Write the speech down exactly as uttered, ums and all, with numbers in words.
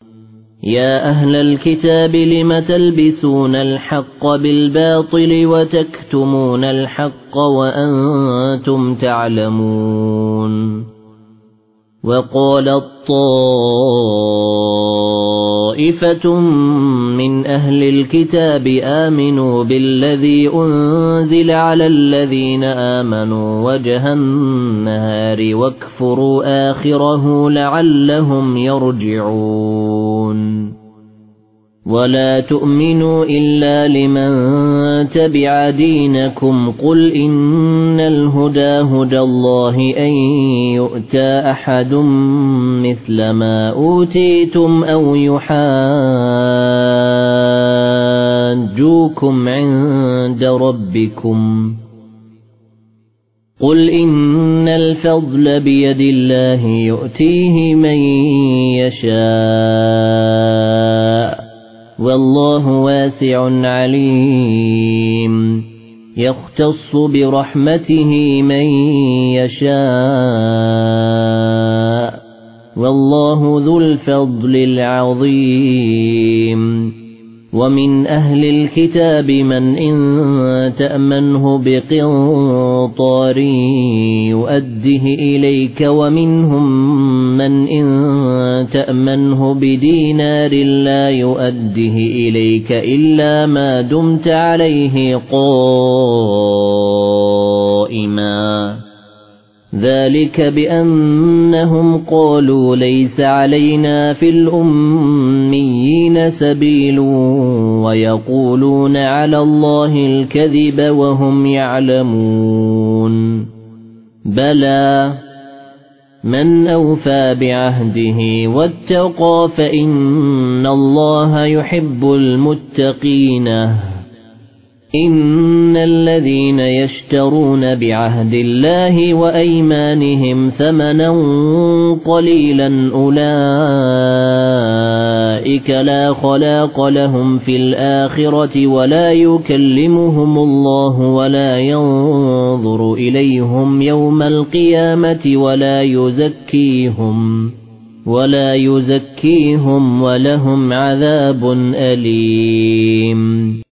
يا أهل الكتاب لم تلبسون الحق بالباطل وتكتمون الحق وأنتم تعلمون وقالت طائفة من أهل الكتاب آمنوا بالذي أنزل على الذين آمنوا وجه النهار واكفروا آخره لعلهم يرجعون ولا تؤمنوا إلا لمن تبع دينكم قل إن الهدى هدى الله أن يؤتى أحد مثل ما أوتيتم أو يحاجوكم عند ربكم قل إن الفضل بيد الله يؤتيه من يشاء والله واسع عليم يختص برحمته من يشاء والله ذو الفضل العظيم ومن أهل الكتاب من إن تأمنه بقنطار يؤده إليك ومنهم من إن تأمنه بدينار لا يؤده إليك إلا ما دمت عليه قائما ذلك بأنهم قالوا ليس علينا في الأميين سبيل ويقولون على الله الكذب وهم يعلمون بلى من أوفى بعهده واتقى فإن الله يحب المتقين إن الذين يشترون بعهد الله وأيمانهم ثمنا قليلا أولئك لا خلاق لهم في الآخرة ولا يكلمهم الله ولا ينظر إليهم يوم القيامة ولا يزكيهم ولا يزكيهم ولهم عذاب أليم